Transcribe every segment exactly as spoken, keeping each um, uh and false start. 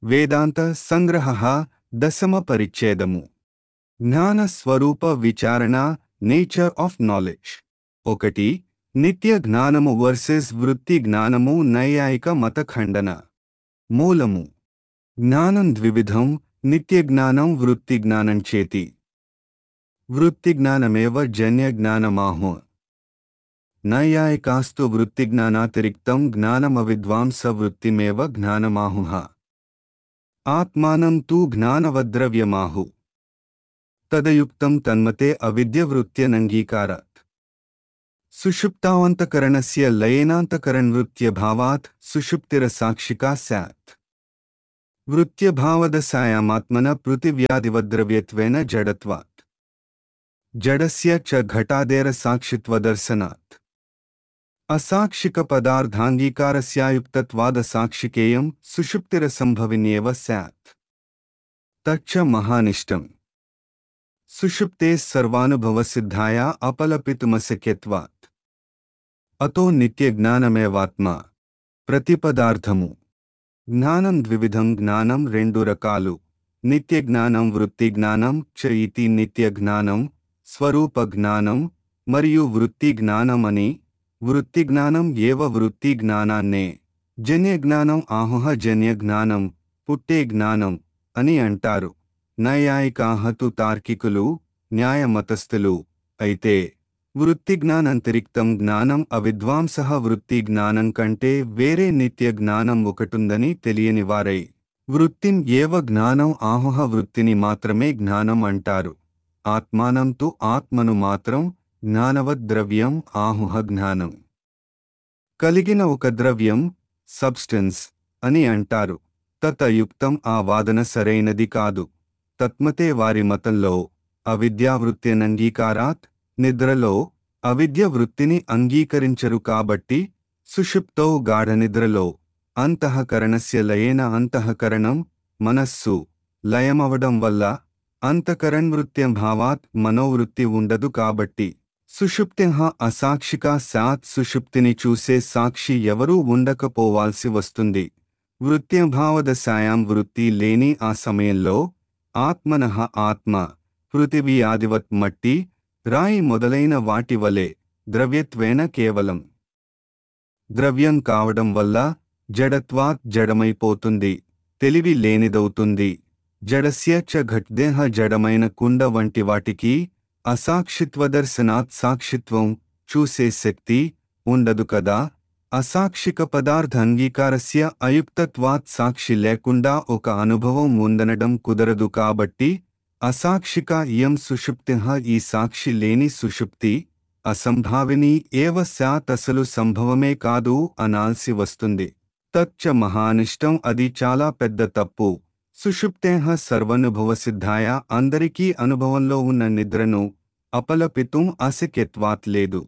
వేదాంత సంగ్రహః దశమ పరిచ్ఛేదము. జ్ఞాన స్వరూప విచారణ నేచర్ ఆఫ్ నాలెడ్జ్. ఒకటి. నిత్య జ్ఞానము వర్సెస్ వృత్తి జ్ఞానము నైయాయిక మత ఖండన. మూలము. జ్ఞానం ద్వివిధం, నిత్య జ్ఞానం వృత్తి జ్ఞానం చేతి. వృత్తి జ్ఞానమేవ జన్య జ్ఞానమాహు. నైయాయికాస్తు వృత్తి జ్ఞానాతిరిక్తం జ్ఞానమవిద్వాంస వృత్తిమేవ జ్ఞానమాహుః. ఆత్మానం తు జ్ఞానవద్ద్రవ్యమాహు. తదయుక్తం తన్మతే అవిద్యవృత్త్యనంగీకారాత్. సుషుప్తావంతకరణస్య లయేనాంతకరణవృత్త్యభావాత్ సుషుప్తిరసాక్షికా స్యాత్. వృత్త్యభావదశాయామాత్మన పృథివ్యాదివద్ద్రవ్యత్వేన జడత్వాత్. జడస్య చ ఘటాదేరసాక్షిత్వదర్శనాత్. అసాక్షికపదార్థాంగీకారస్యాయుక్తత్వాదసాక్షికేయం సుషుప్తిరసంభవిన్యేవ స్యాత్. తచ్చ మహానిష్టం. సుషుప్తే సర్వానుభవసిద్ధాయా అపలపితుమశక్యత్వాత్. అతో నిత్యజ్ఞానమేవాత్మా. ప్రతిపదార్థము. జ్ఞానం ద్వివిధం, జ్ఞానం రెండు రకాలు. నిత్యజ్ఞానం వృత్తి జ్ఞానం చ ఇతి. నిత్యజ్ఞానం స్వరూప జ్ఞానం మరియు వృత్తి జ్ఞానం అని. వృత్తి జ్ఞానం ఏవ వృత్తి జ్ఞానాన్నే జన్యజ్ఞానం ఆహుః. జన్యజ్ఞానం పుట్టే జ్ఞానం అని అంటారు. నైయాయికాః తు తార్కికులు, న్యాయమతస్థులు. అయితే వృత్తి జ్ఞానంతిరిక్తం జ్ఞానం అవిద్వాంసః. వృత్తి జ్ఞానం కంటే వేరే నిత్య జ్ఞానం ఒకటుందని తెలియని వారై వృత్తిం ఏవ జ్ఞానం ఆహుః. వృత్తిని మాత్రమే జ్ఞానం అంటారు. ఆత్మానం తు ఆత్మను మాత్రం జ్ఞానవద్ ద్రవ్యం ఆహుః. జ్ఞానం కలిగిన ఒక ద్రవ్యం, సబ్స్టెన్స్ అని అంటారు. తతయుక్తం ఆ వాదన సరైనది కాదు. తత్మతే వారి మతంలో అవిద్యావృత్త్యనంగీకారాత్. నిద్రలో అవిద్య వృత్తిని అంగీకరించరు కాబట్టి సుషుప్తౌ గాఢనిద్రలో అంతఃకరణస్య లయేన. అంతఃకరణం మనస్సు లయమవడం వల్ల అంతఃకరణవృత్త్యభావాత్ మనోవృత్తి ఉండదు కాబట్టి సుషుప్త్యః అసాక్షికా స్యాత్. సుషుప్తిని చూసే సాక్షి ఎవరూ ఉండకపోవాల్సి వస్తుంది. వృత్త్యభావదశాయాం వృత్తి లేని ఆ సమయంలో ఆత్మనః ఆత్మ పృథివీ ఆదివత్ మట్టి, రాయి మొదలైన వాటి వలె ద్రవ్యత్వేన కేవలం ద్రవ్యం కావడం వల్ల జడత్వాత్ జడమైపోతుంది, తెలివి లేనిదవుతుంది. జడస్య చ ఘట్దేహ జడమైన కుండ వంటి వాటికి అసాక్షిత్వదర్శనాత్ సాక్షిత్వం చూసే శక్తి ఉండదు కదా. అసాక్షిక పదార్థ అంగీకారస్య అయుక్తత్వాత్ సాక్షి లేకుండా ఒక అనుభవం ఉందనడం కుదరదు కాబట్టి అసాక్షిక ఇయం సుషుప్తిః. ఈ సాక్షి లేని సుషుప్తి అసంభావిని ఏవ స్యాత్. అసలు సంభవమే కాదు అనాల్సి వస్తుంది. తచ్చ మహానిష్టం. అది చాలా పెద్ద తప్పు. సుషుప్తేః సర్వనుభవసిద్ధాయ. అందరికీ అనుభవంలో ఉన్న నిద్రను అపలపితుం అశక్యత్వాత్ లేదు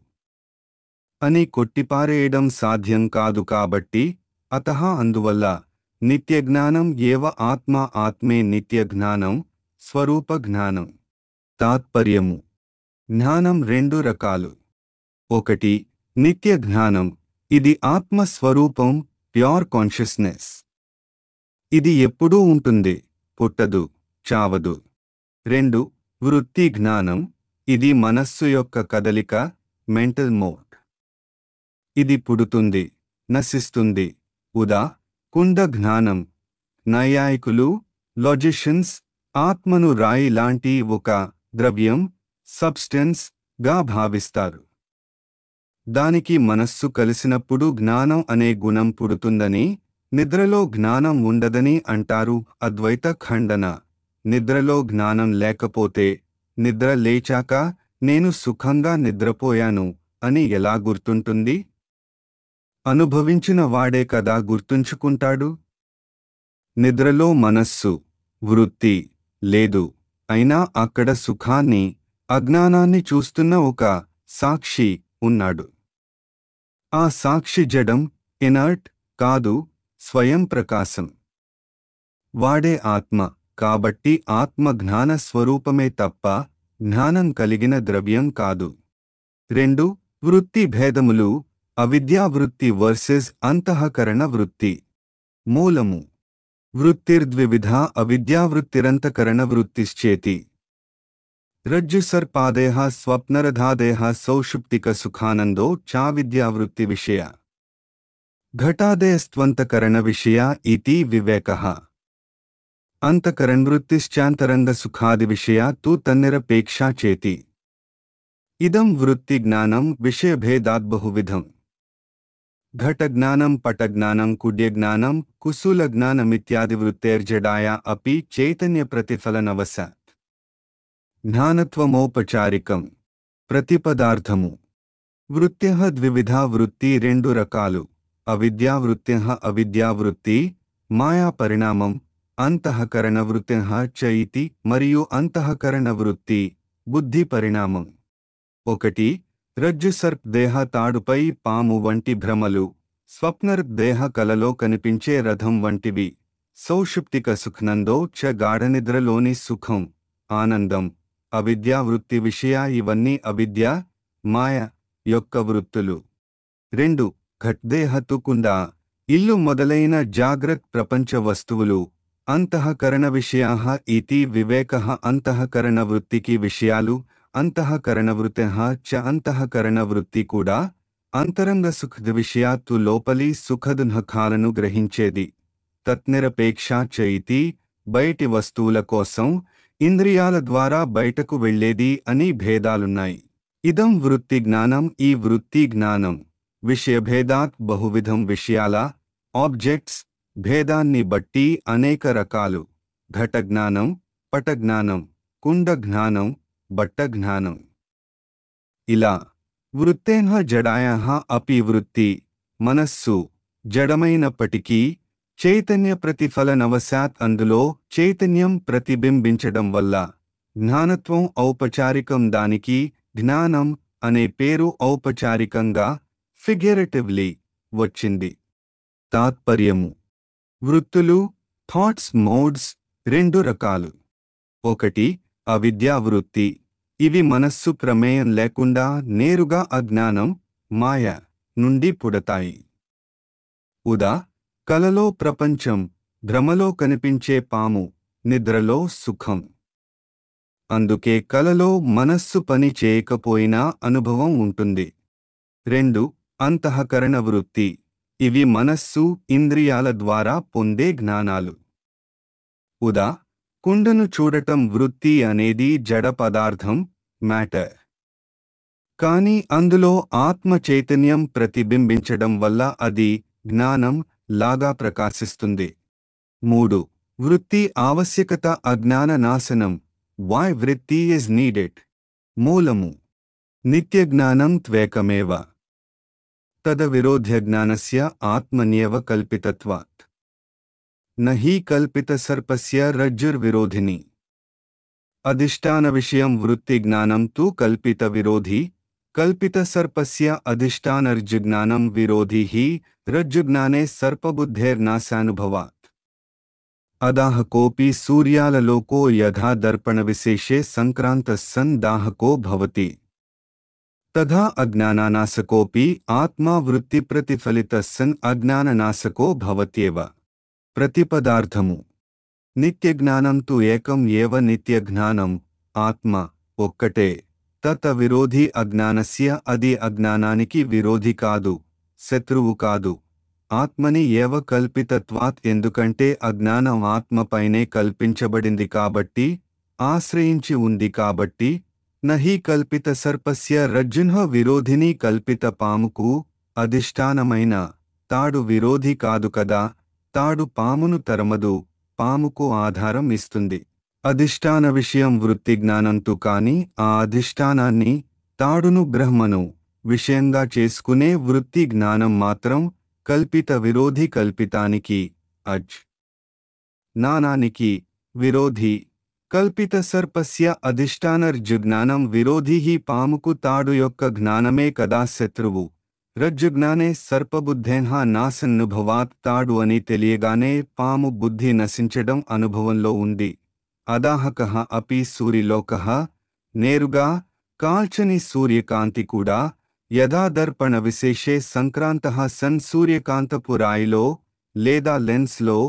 అని కొట్టిపారేయడం సాధ్యం కాదు కాబట్టి అతః అందువల్ల నిత్యజ్ఞానం ఏవ ఆత్మ. ఆత్మే నిత్యజ్ఞానం స్వరూప జ్ఞానం. తాత్పర్యము. జ్ఞానం రెండు రకాలు. ఒకటి నిత్య జ్ఞానం. ఇది ఆత్మస్వరూపం, ప్యూర్ కాన్షియస్నెస్. ఇది ఎప్పుడూ ఉంటుంది, పుట్టదు, చావదు. రెండు వృత్తి జ్ఞానం. ఇది మనస్సు యొక్క కదలిక, మెంటల్ మోడ్. ఇది పుడుతుంది, నశిస్తుంది. ఉదా కుండ జ్ఞానం. నైయాయికులు, లాజిషియన్స్ ఆత్మను రాయి లాంటి ఒక ద్రవ్యం, సబ్స్టెన్స్ గా భావిస్తారు. దానికి మనస్సు కలిసినప్పుడు జ్ఞానం అనే గుణం పుడుతుందని, నిద్రలో జ్ఞానం ఉండదని అంటారు. అద్వైత ఖండన. నిద్రలో జ్ఞానం లేకపోతే నిద్ర లేచాక నేను సుఖంగా నిద్రపోయాను అని ఎలా గుర్తుంటుంది? అనుభవించిన వాడే కదా గుర్తుంచుకుంటాడు. నిద్రలో మనస్సు, వృత్తి లేదు. అయినా అక్కడ సుఖాన్ని, అజ్ఞానాన్ని చూస్తున్న ఒక సాక్షి ఉన్నాడు. ఆ సాక్షి జడం, ఇనర్ట్ కాదు, స్వయం ప్రకాశం. వాడే ఆత్మ. కాబట్టి ఆత్మ జ్ఞాన స్వరూపమే తప్ప జ్ఞానం కలిగిన ద్రవ్యం కాదు. రెండు వృత్తి భేదములు. అవిద్యావృత్తి వర్సెస్ అంతఃకరణ వృత్తి. మూలము. వృత్తిర్ద్వివిధా అవిద్యావృత్తిరంతకరణ వృత్తిశ్చేతి రజ్జుసర్పాదేహ స్వప్నరథాదేహ సౌషుప్తిక సుఖానందో చావిద్యావృత్తి విషయ ఘటాదేస్త్వంతకరణ విషయ ఇతి వివేకః అంతకరణవృత్తిశ్చాంతరంగ సుఖాది విషయ తు తన్నిరపేక్షా చేతి ఇదం వృత్తి జ్ఞానం విషయభేదాద్ బహువిధం ఘటజ్ఞానం పటజ్ఞానం కుడ్యజ్ఞానం కుశూలజ్ఞానమిత్యాది వృత్తేర్జడాయ అపి చైతన్యప్రతిఫలనవశాత్ జ్ఞానత్వమౌపచారికం ప్రతిపదార్థము వృత్త్యః ద్వివిధా వృత్తి రెండు రకాలు అవిద్యావృత్త్యః అవిద్యావృత్తి మాయా పరిణామం అంతఃకరణ వృత్త్యః చ ఇతి మరియు అంతఃకరణ వృత్తి బుద్ధి పరిణామం. ఒకటి రజ్జు సర్ప్ దేహ తాడుపై పాము వంటి భ్రమలు, స్వప్నర్ దేహ కలలో కనిపించే రథం వంటివి, సౌషుప్తిక సుఖ్నందో చ గాఢనిద్రలోని సుఖం ఆనందం అవిద్యా వృత్తి విషయ ఇవన్నీ అవిద్య మాయ యొక్క వృత్తులు. రెండు ఘట్దేహ తుకుండ ఇల్లు మొదలైన జాగ్రత్ ప్రపంచ వస్తువులు అంతఃకరణ విషయాః ఇతి వివేకః అంతఃకరణ వృత్తికి విషయాలు అంతఃకరణ వృత్తః చ అంతఃకరణ వృత్తి కూడా అంతరంగ సుఖద విషయాత్తు లోపలి సుఖదుఃఖాలను గ్రహించేది. తత్నిరపేక్షా చ ఇతి బయటి వస్తువుల కోసం ఇంద్రియాల ద్వారా బయటకు వెళ్లేది అని భేదాలున్నాయి. ఇదం వృత్తి జ్ఞానం ఈ వృత్తి జ్ఞానం విషయభేదాత్ బహువిధం విషయాల ఆబ్జెక్ట్స్ భేదాన్ని బట్టి అనేక రకాలు. ఘటజ్ఞానం పటజ్ఞానం కుండజ్ఞానం బట్టజ్ఞానం. ఇలా వృత్తేన జడాయాః అపి వృత్తి మనస్సు జడమైనప్పటికీ చైతన్య ప్రతిఫలనవశాత్ అందులో చైతన్యం ప్రతిబింబించడం వల్ల జ్ఞానత్వం ఔపచారికం దానికి జ్ఞానం అనే పేరు ఔపచారికంగా ఫిగరేటివ్లీ వచ్చింది. తాత్పర్యము వృత్తులు థాట్స్ మోడ్స్ రెండు రకాలు. ఒకటి అవిద్యావృత్తి ఇవి మనస్సు ప్రమేయం లేకుండా నేరుగా అజ్ఞానం మాయ నుండి పుడతాయి. ఉదా కలలో ప్రపంచం భ్రమలో కనిపించే పాము నిద్రలో సుఖం. అందుకే కలలో మనస్సు పని చేయకపోయినా అనుభవం ఉంటుంది. రెండు అంతఃకరణ వృత్తి ఇవి మనస్సు ఇంద్రియాల ద్వారా పొందే జ్ఞానాలు. ఉదా కుండను చూడటం వృత్తి అనేది జడ పదార్థం మ్యాటర్. కాని అందులో ఆత్మ చైతన్యం ప్రతిబింబించడం వల్ల అది జ్ఞానం లాగా ప్రకాశిస్తుంది. మూడు వృత్తి ఆవశ్యకత అజ్ఞాన నాశనం వై వృత్తి ఇస్ నీడెడ్. మూలము నిత్యజ్ఞానం త్వేకమేవ తదవిరోధ్యజ్ఞానస్య ఆత్మన్యేవ కల్పితత్వాత్ నహి కల్పితసర్పస్య రజ్జుర్విరోధిని. అధిష్టాన విషయం వృత్తి జ్ఞానం తు కల్పిత విరోధి కల్పితసర్పస్య అధిష్టానర్జుజ్ఞానం విరోధి హి రజ్జుజ్ఞానే సర్పబుద్ధేర్నాశానుభవాత్. అదాహ కోపి సూర్యాలలోకో యథా దర్పణ విశేషే సంక్రాంతః సన్ దాహకో భవతి తథా అజ్ఞానానాశకోపి ఆత్మా వృత్తి ప్రతిఫలితః సన్ అజ్ఞాననాశకో భవత్యేవ. ప్రతిపదార్థము నిత్యజ్ఞానం తు ఏకం ఏవ నిత్యజ్ఞానం ఆత్మ ఒక్కటే. తత్ విరోధి అజ్ఞానస్య అది అజ్ఞానానికి విరోధి కాదు శత్రువు కాదు. ఆత్మని ఏవ కల్పితత్వాత్ ఎందుకంటే అజ్ఞానం ఆత్మపైనే కల్పించబడింది కాబట్టి ఆశ్రయించి ఉంది కాబట్టి. నహి కల్పిత సర్పస్య రజ్జున్హ విరోధిని కల్పిత పాముకు అధిష్టానమైన తాడు విరోధి కాదు కదా. తాడు పామును తరమదు పాముకు ఆధారం ఇస్తుంది. అధిష్టాన విషయం వృత్తి జ్ఞానంతు కాని ఆ అధిష్టానాన్ని తాడును బ్రహ్మను విషయంగా చేసుకునే వృత్తి జ్ఞానం మాత్రం కల్పిత విరోధి కల్పితానికి అజ్ నానానికి విరోధి. కల్పిత సర్పస్య అధిష్టానర్జుజ్ఞానం విరోధి హి పాముకు తాడు యొక్క జ్ఞానమే కదా శత్రువు. రజ్జుజ్ఞానే సర్పబుద్ధేన నాశనుభవాత్ తాడు అని తెలియగానే పాము బుద్ధి నశించడం అనుభవంలో ఉంది. అదాహకః అపి సూర్యలోకః నేరుగా కాల్చని సూర్యకాంతి కూడా యథా దర్పణ విశేషే సంక్రాంతః సన్ సూర్యకాంతపు రాయిలో లేదా లెన్స్లో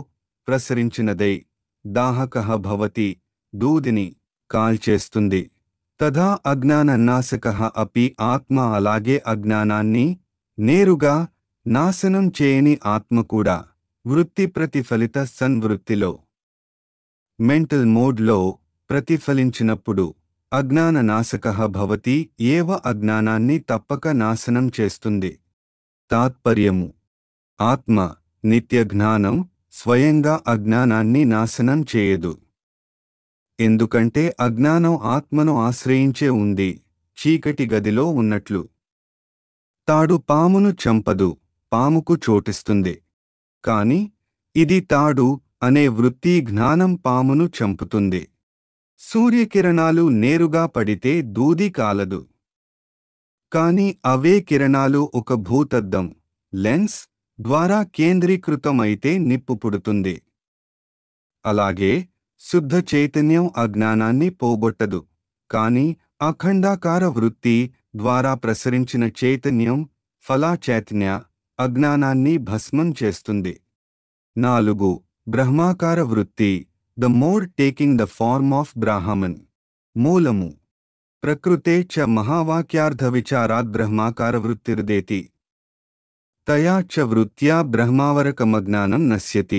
ప్రసరించినదై దాహకః భవతి దూదిని కాల్చేస్తుంది. తథా అజ్ఞాననాశకః అపి ఆత్మ అలాగే అజ్ఞానాన్ని నేరుగా నాశనం చేయని ఆత్మ కూడా వృత్తి ప్రతిఫలిత సన్వృత్తిలో మెంటల్ మోడ్లో ప్రతిఫలించినప్పుడు అజ్ఞాన నాశకః భవతి ఏవ అజ్ఞానాన్ని తప్పక నాశనం చేస్తుంది. తాత్పర్యము: ఆత్మ నిత్య జ్ఞానం స్వయంగా అజ్ఞానాన్ని నాశనం చేయదు. ఎందుకంటే అజ్ఞానం ఆత్మను ఆశ్రయించే ఉంది, చీకటి గదిలో ఉన్నట్లు. తాడు పామును చంపదు, పాముకు చోటిస్తుంది. కాని ఇది తాడు అనే వృత్తి జ్ఞానం పామును చంపుతుంది. సూర్యకిరణాలు నేరుగా పడితే దూది కాలదు. కాని అవే కిరణాలు ఒక భూతద్దం లెన్స్ ద్వారా కేంద్రీకృతమైతే నిప్పు పుడుతుంది. అలాగే శుద్ధ చైతన్యం అజ్ఞానాన్ని పోగొట్టదు. కాని అఖండాకార వృత్తి ద్వారా ప్రసరించిన చైతన్యం ఫలాచైతన్య అజ్ఞానాన్ని భస్మం చేస్తుంది. నాలుగు. బ్రహ్మాకార వృత్తి the more taking the form of Brahman. మూలము: ప్రకృతే చ మహావాక్యార్థ విచారాత్ బ్రహ్మాకార వృత్తిర్దేతి. తయా చ వృత్త్యా బ్రహ్మావరకమజ్ఞానం నశ్యతి.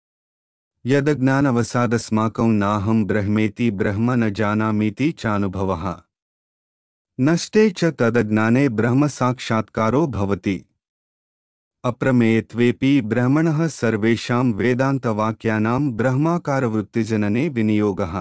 యదజ్ఞానవసాదస్మాకం నాహం బ్రహ్మేతి బ్రహ్మ న జానామీతి చానుభవః. నష్టే చ తదజ్ఞానే బ్రహ్మ సాక్షాత్కారో భవతి. అప్రమేయత్వేపి బ్రహ్మణః సర్వేషాం వేదాంతవాక్యానాం బ్రహ్మాకారవృత్తిజననే వినియోగః.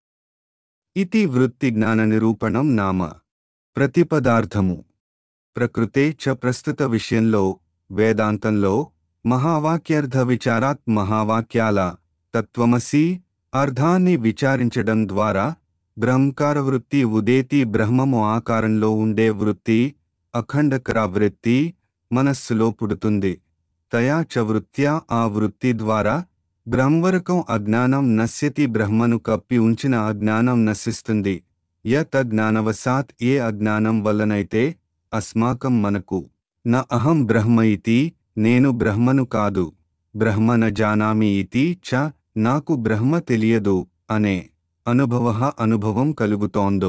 ఇతి వృత్తిజ్ఞాననిరూపణం నామ. ప్రతిపదార్థము: ప్రకృతే చ ప్రస్తుత విషయంలో వేదాంతంలో మహావాక్యార్థ విచారాత్ మహావాక్యాల తత్వమసి అర్థాన్ని విచారించడం ద్వారా బ్రహ్మకార వృత్తి ఉదేతి బ్రహ్మము ఆకారంలో ఉండే వృత్తి అఖండకర వృత్తి మనస్సులో పుడుతుంది. తయా చ వృత్త్యా ఆ వృత్తి ద్వారా బ్రహ్మవరకం అజ్ఞానం నశ్యతి బ్రహ్మను కప్పి ఉంచిన అజ్ఞానం నశిస్తుంది. యత్ అజ్ఞానవశాత్ ఏ అజ్ఞానం వల్లనైతే అస్మాకం మనకు న అహం బ్రహ్మ ఇతి నేను బ్రహ్మను కాదు, బ్రహ్మ న జానామి ఇతి చ నాకు బ్రహ్మ తెలియదు అనే అనుభవః అనుభవం కలుగుతోందో.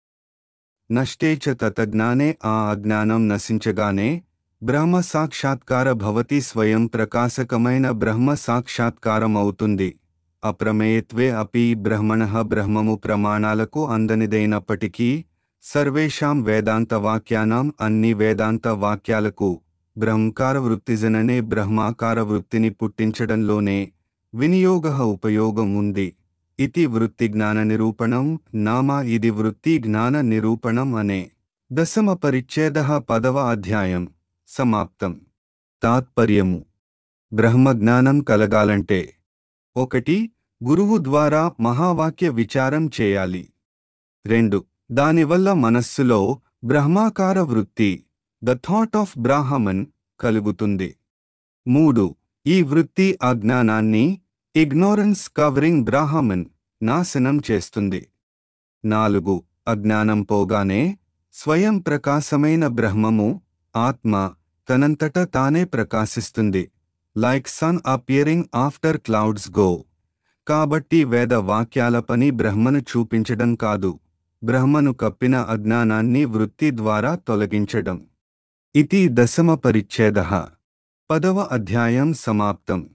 నష్టే చ తతజ్ఞానే ఆ అజ్ఞానం నశించగానే బ్రహ్మ సాక్షాత్కార భవతి స్వయం ప్రకాశకమైన బ్రహ్మ సాక్షాత్కారం అవుతుంది. అప్రమేయత్వే అపి బ్రహ్మణః బ్రహ్మము ప్రమాణాలకు అందనిదైనప్పటికీ సర్వేషాం వేదాంత వాక్యానాం అన్ని వేదాంత వాక్యాలకు బ్రహ్మకార వృత్తిజననే బ్రహ్మాకార వృత్తిని పుట్టించడంలోనే వినియోగః ఉపయోగం ఉంది. ఇతి వృత్తిజ్ఞాన నిరూపణం నామ. ఇది వృత్తి జ్ఞాన నిరూపణం అనే దశమ పరిచ్ఛేదః పదవ అధ్యాయం సమాప్తం. తాత్పర్యము: బ్రహ్మజ్ఞానం కలగాలంటే ఒకటి. గురువు ద్వారా మహావాక్య విచారం చేయాలి. రెండు. దానివల్ల మనస్సులో బ్రహ్మాకార వృత్తి ద థాట్ ఆఫ్ బ్రాహ్మన్ కలుగుతుంది. మూడు. ఈ వృత్తి అజ్ఞానాన్ని ఇగ్నోరెన్స్ కవరింగ్ బ్రాహ్మన్ నాశనం చేస్తుంది. నాలుగు. అజ్ఞానం పోగానే స్వయం ప్రకాశమైన బ్రహ్మము ఆత్మ తనంతట తానే ప్రకాశిస్తుంది. Like sun appearing after clouds go. కాబట్టి వేద వాక్యాల పని బ్రహ్మను చూపించడం కాదు, బ్రహ్మను కప్పిన అజ్ఞానాన్ని వృత్తి ద్వారా తొలగించడం. ఇతి దశమ పరిచ్ఛేదః. పదవ అధ్యాయం సమాప్తం.